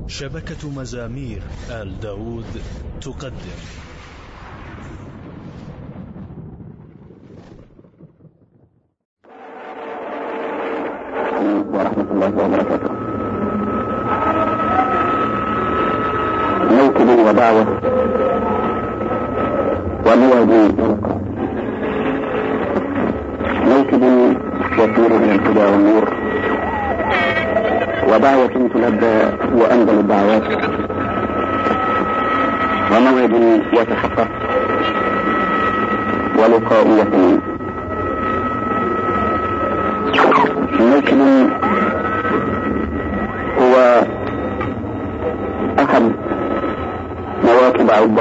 شبكة مزامير آل داود تقدم ورحمة الله وبركاته. موكب ودعوة وليدي طرقا، موكب يسير بالهدى والنور، ودعوة تلبى وأنزل الدعوات، وموعد يتحقق ولقاء يقين. موكب هو أحد مواكب عدة،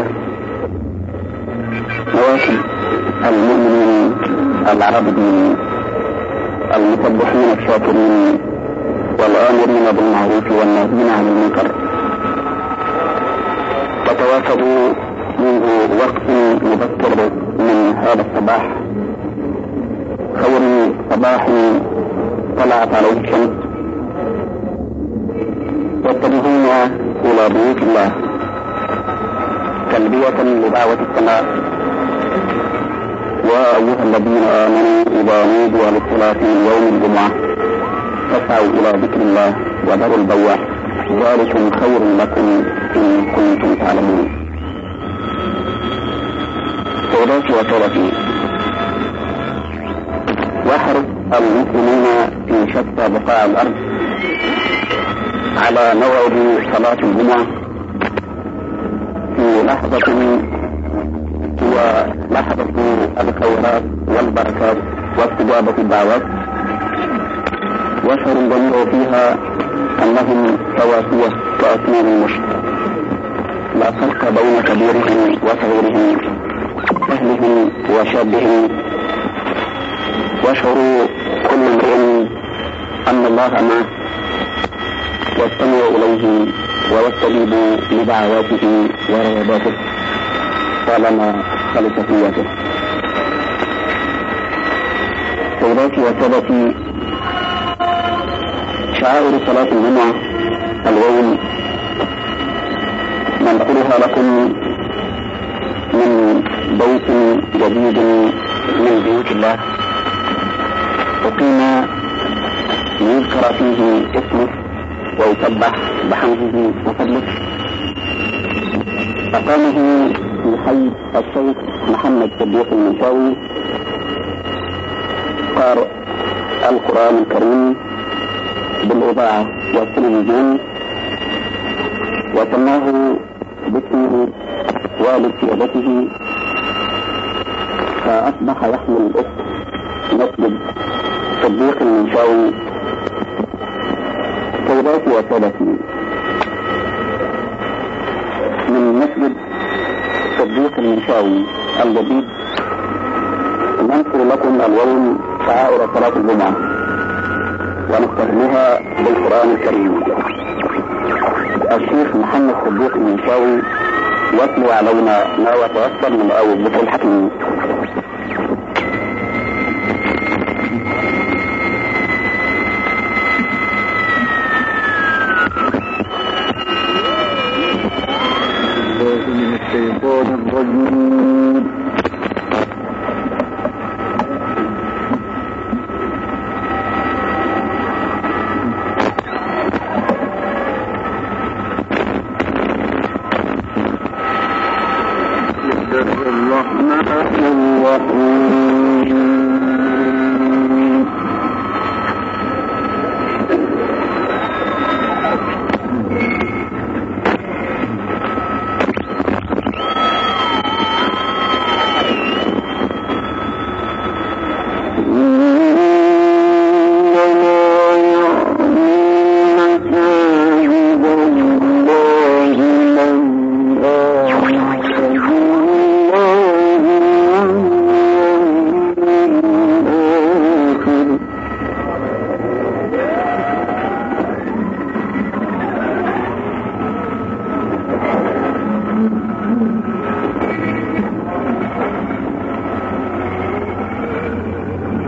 مواكب المؤمنين العابدين المسبحين الشاكرين والآمرين بالمعروف والناهين عن المنكر، وتواكبوا منذ وقت مبكر من هذا الصباح، خير صباح طلعت عليه الشمس، يتجهون إلى بيوت الله تلبية لدعوة السماء. وأيها الذين آمنوا إذا نودوا للصلاة من يوم الجمعة فاسعوا إلى ذكر الله وذروا البيع، ذلكم خير لكم إن كنتم تعلمون. سيداتي وسادتي، يحرص المسلمون في شتى بقاع الأرض على موعد صلاة الجمعة في لحظة هو لحظة الخيرات والبركات واستجابة الدعوات، واشهر الجميع فيها أنهم سواسية كأسنان المشط، لا فرق بين كبيرهم وصغيرهم، أهلهم وشابهم، واشعر كل امرئ أن الله معه يستمع إليه ويستجيب لدعواته ورغباته طالما خلص نيته. سيداتي وسادتي، شعائر صلاة الجمعة اليوم ننقلها لكم من بيت جديد من بيوت الله، أقيم يذكر فيه اسمه ويسبح بحمده وفضله. أقامه في حي الشيخ محمد صديق المنشاوي، قارئ القرآن الكريم بالإذاعة والتلفزيون، وسماه باسمه والد سيادته، فأصبح يحمل اسم مسجد صديق المنشاوي. سيداتي وسادتي، من مسجد صديق المنشاوي الجديد ننقل لكم اليوم شعائر صلاة الجمعة ونختمها بالقرآن الكريم. الشيخ محمد صديق المنشاوي يتلو علينا ما يتيسر من آية الذكر الحكيم. من الشيطان الرجيم.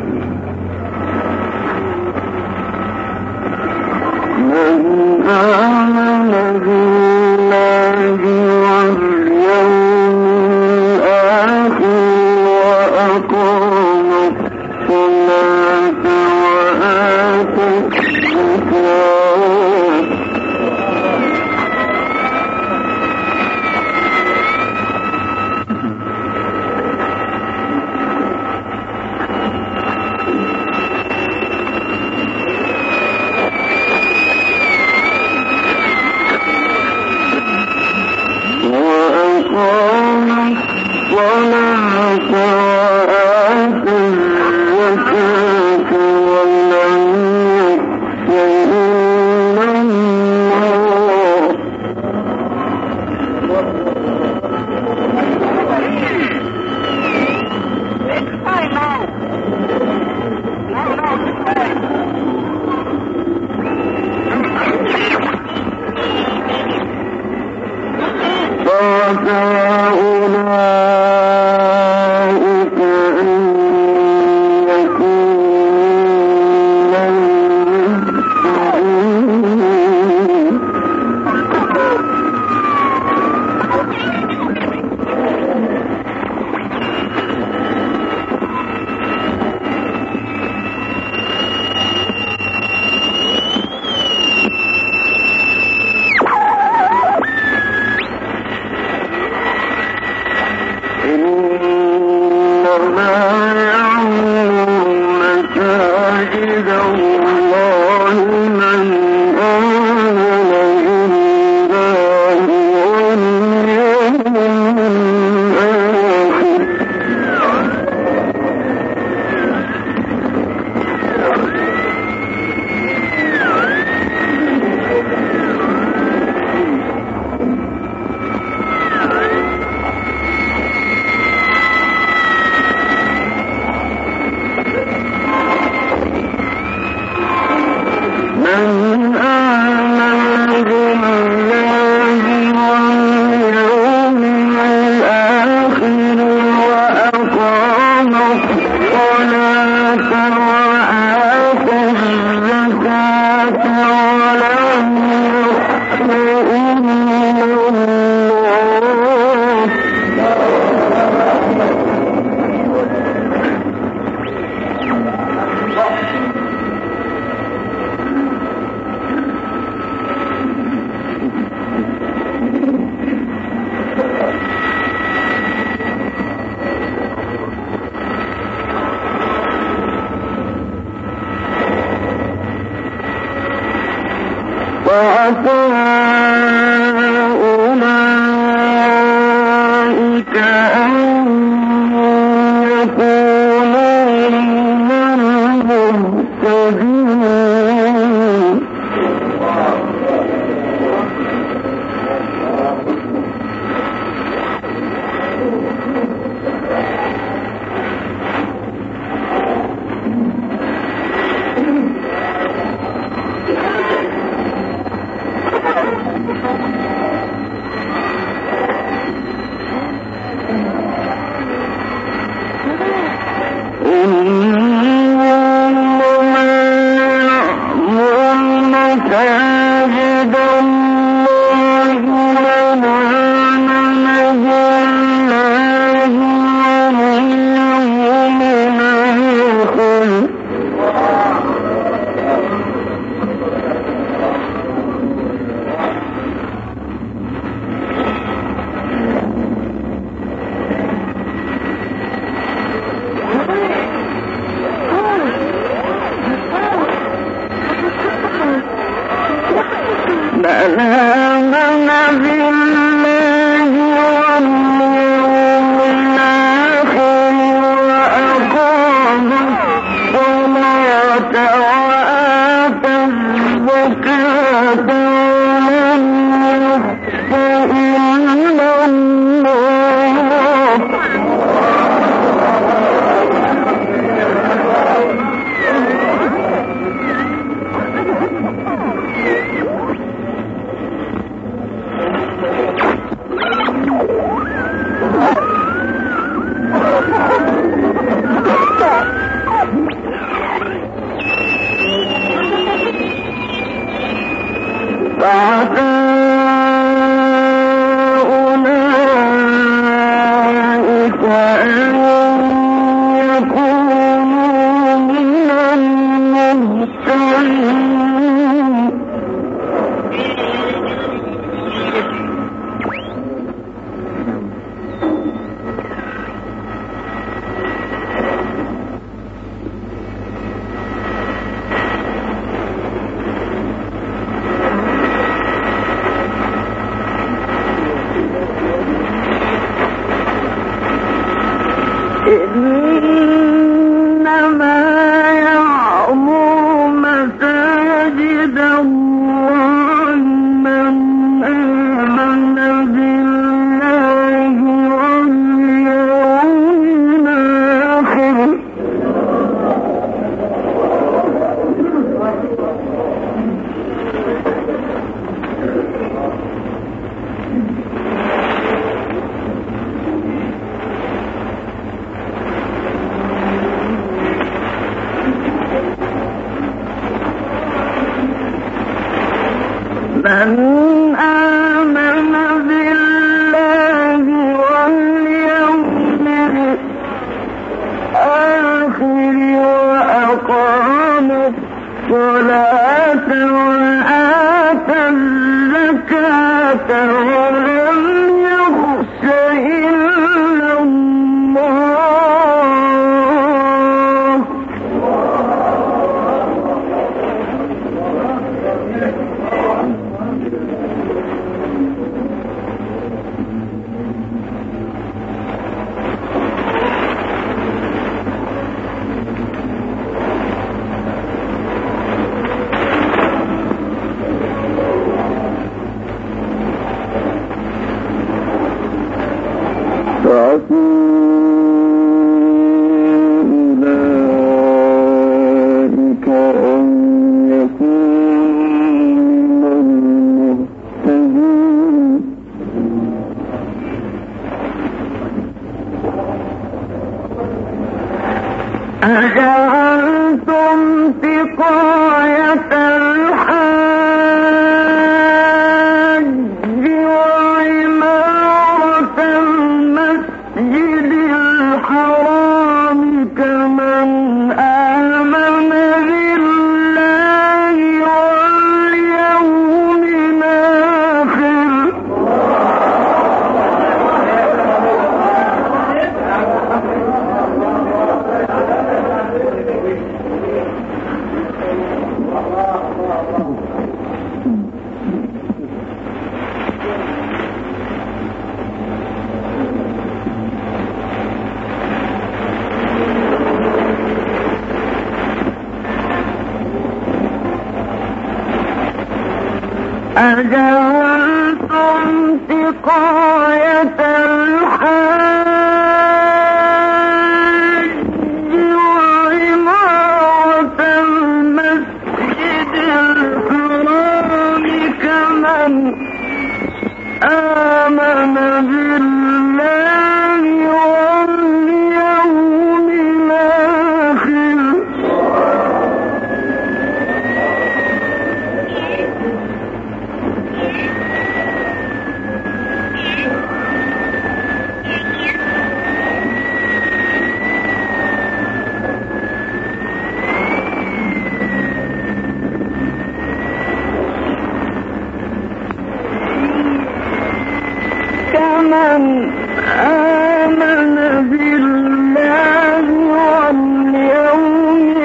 من آمن فعسى أجعلتم سقاية الحاج وعمارة المسجد الحرام كمن آمن بالله واليوم الآخر كمن آمن بالله واليوم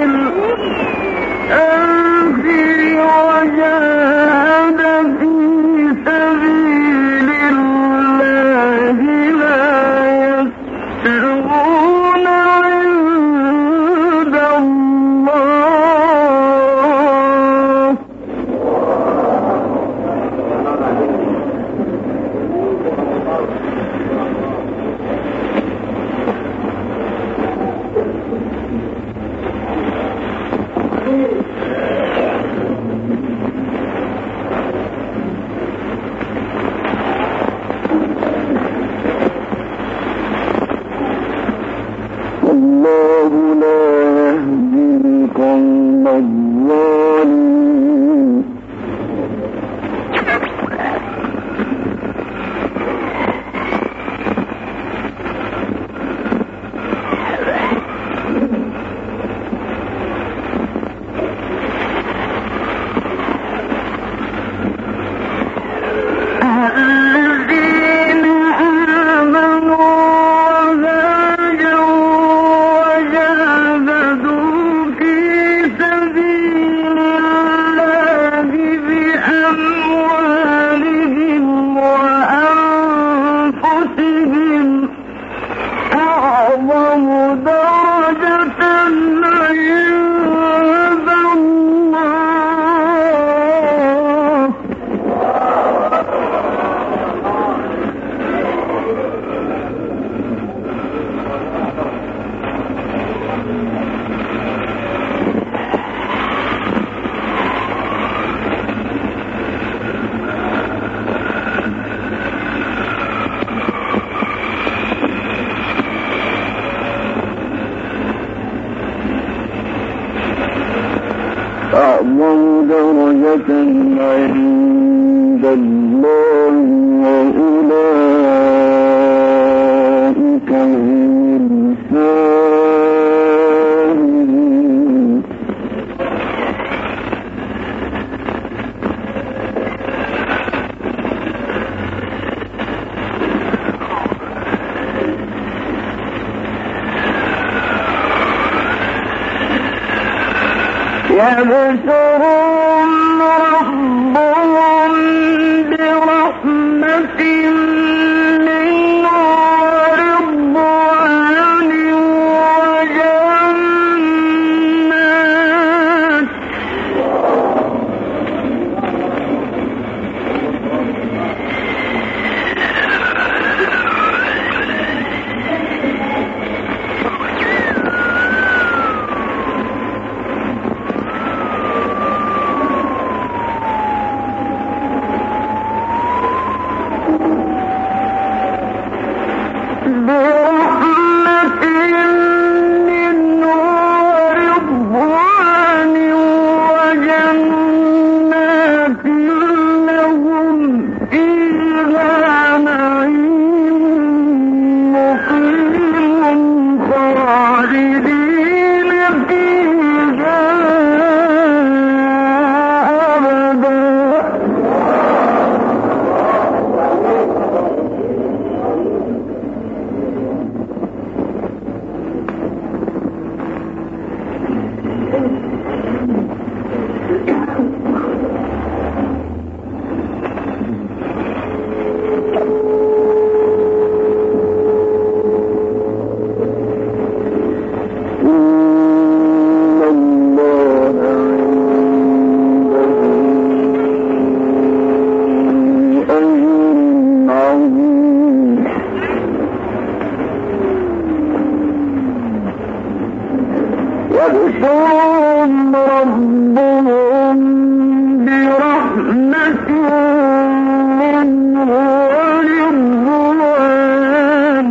الآخر وجاهد في سبيل الله لا يستوون عند الله والله لا يهدي القوم الظالمين الذين آمنوا أعظم درجة عند عند الله وأولئك هم الفائزون. يبشرهم ربهم برحمة منه ورضوان وجنات يبشرهم ربهم برحمة منه ورضوان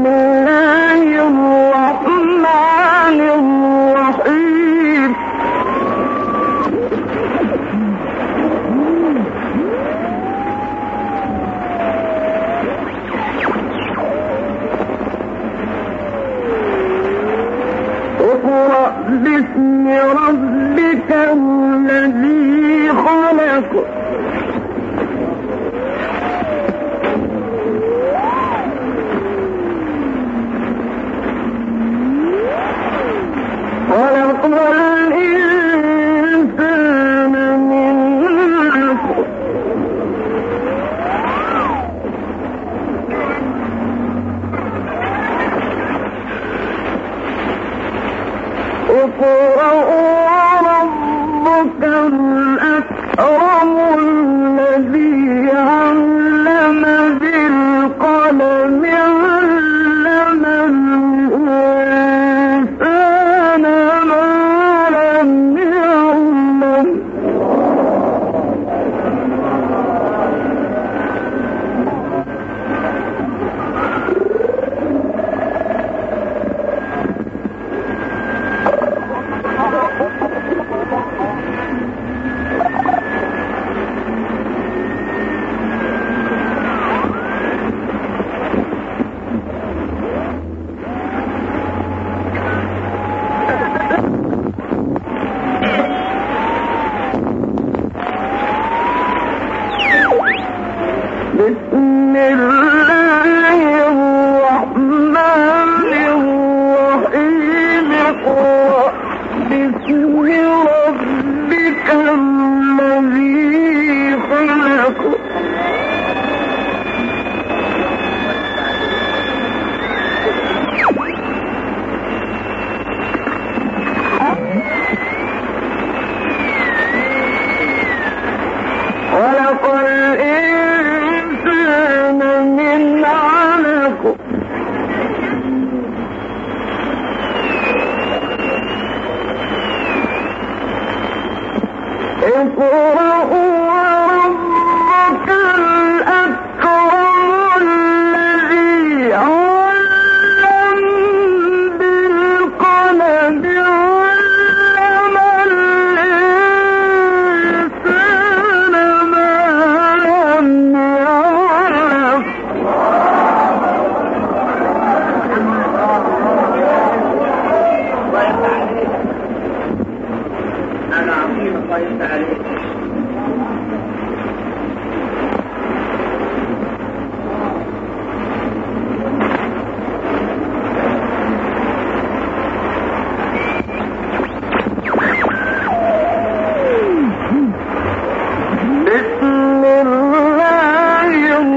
الله الرحمن الرحيم. اقرأ باسم ربك الذي خلق. خلق الإنسان من علق. اقرأ وربك الأكرم الذي علم بالقلم علم الإنسان ما لم يعلم. بسم الله الرحمن الرحيم. اقرأ باسم ربك الذي خلق. خلق الإنسان من علق. اقرأ وربك الأكرم الذي علم بالقلم علم الإنسان ما لم يعلم. أنا عظيم الله يفتح عليك. بسم الله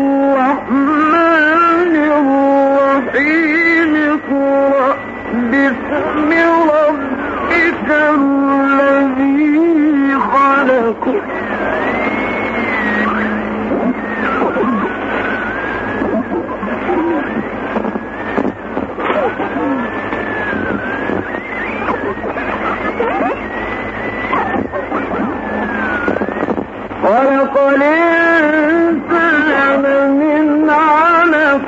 الرحمن الرحيم. اقرأ باسم ربك الذي خلق. خلق الإنسان من علق.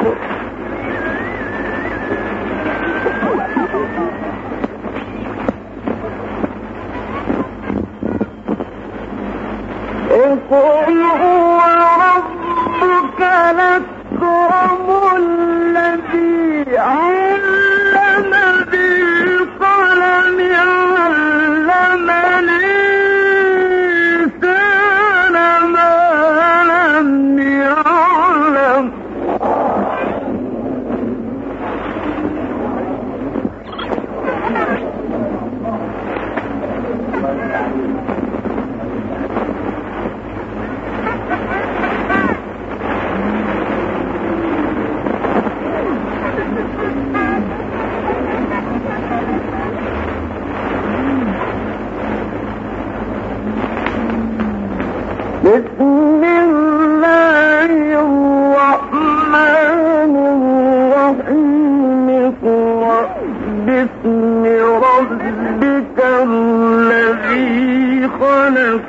اقرأ وربك الأكرم الذي علم بالقلم علم الإنسان ما لم يعلم. بسم الله الرحمن الرحيم. اقرأ باسم ربك الذي خلق.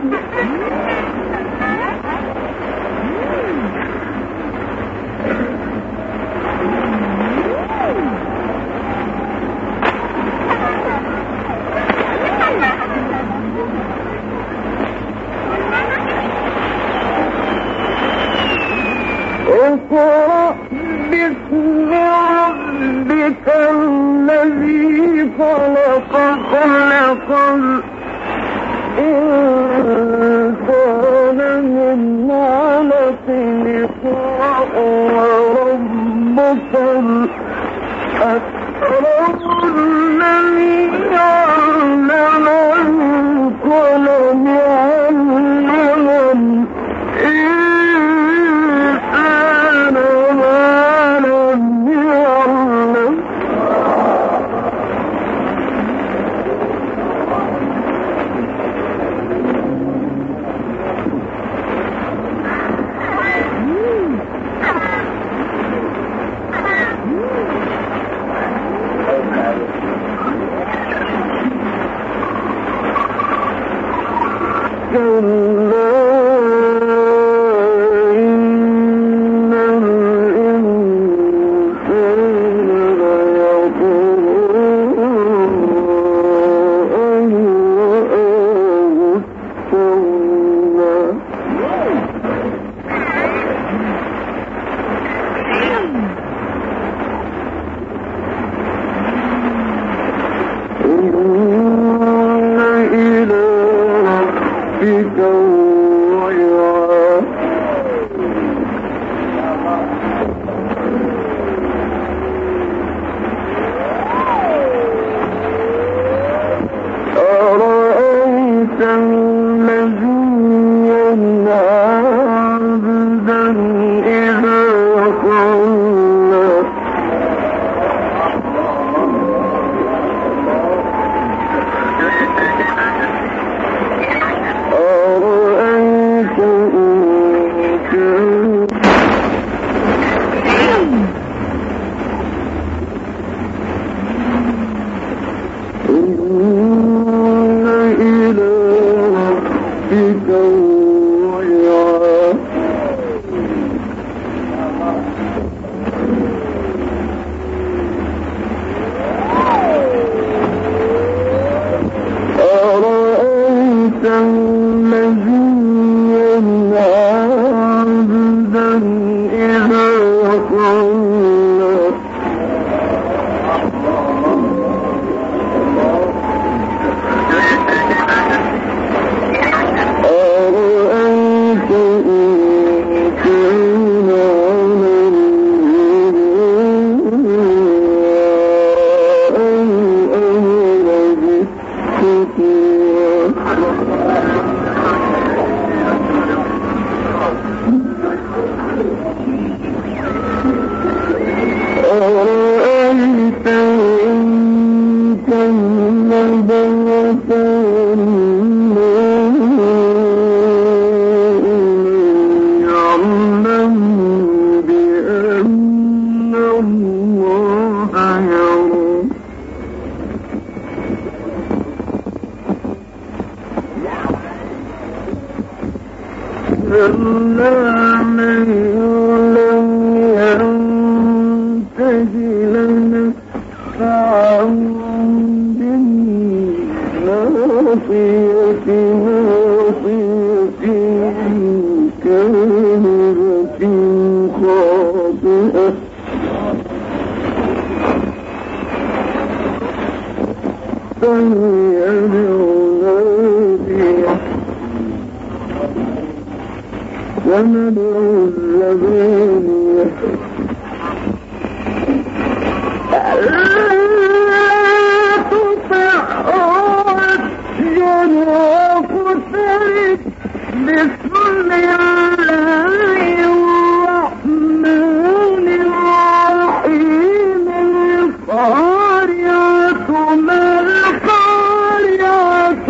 ربك الذي خلق الإنسان من علق اقرأ وربك الأكرم الذي علم بالقلم علم الإنسان ما لم يعلم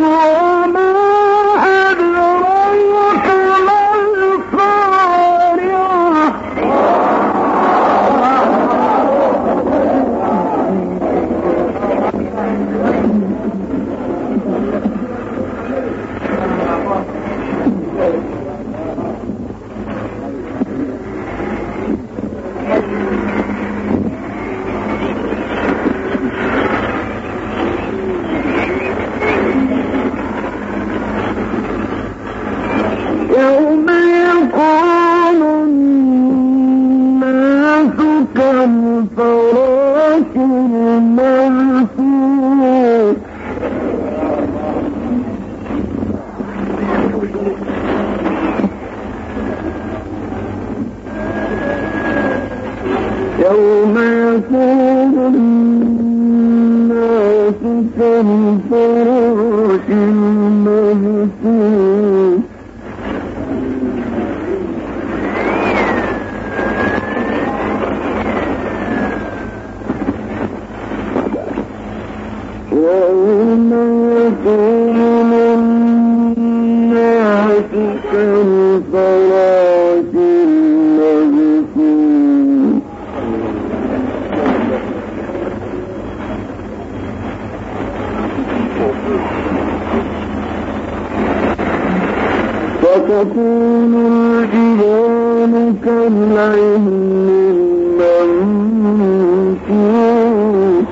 وما أدراك ما القارعة يوم يكون الناس كالفراش المبثوث وتكون الجبال كالعهن المنفوش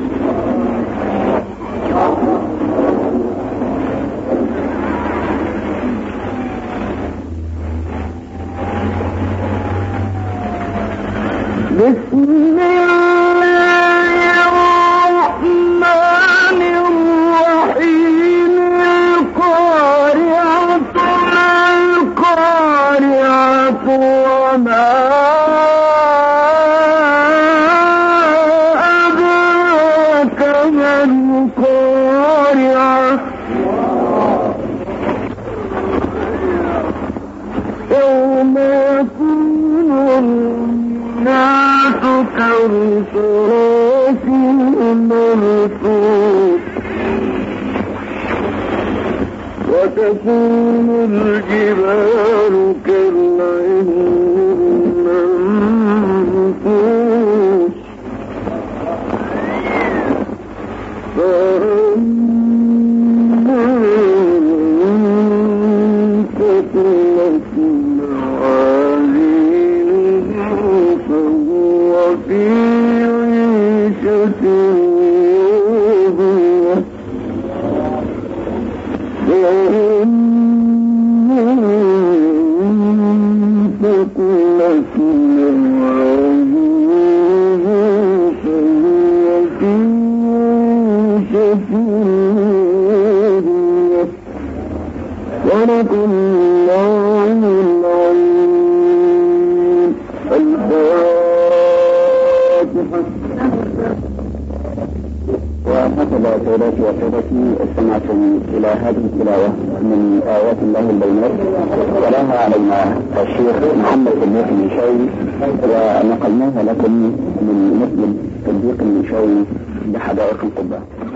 بسم الله الرحمن الرحيم القارعة القارعة وما أدراك ما القارعة يوم يكون الناس كالفراش المبثوث وتكون الجبال كالعهن المنفوش فأما من ثقلت موازينه فهو في عيشة راضية وأما من ثقلت موازينه فهو في عيشة راضية صدق الله العظيم. الفاتحة. وهكذا سيداتي وسادتي استمعتم إلى هذه التلاوة من آيات الله البينات ولاها علينا الشيخ محمد صديق المنشاوي ونقلناها لكم من مسجد صديق المنشاوي بحدائق القبة.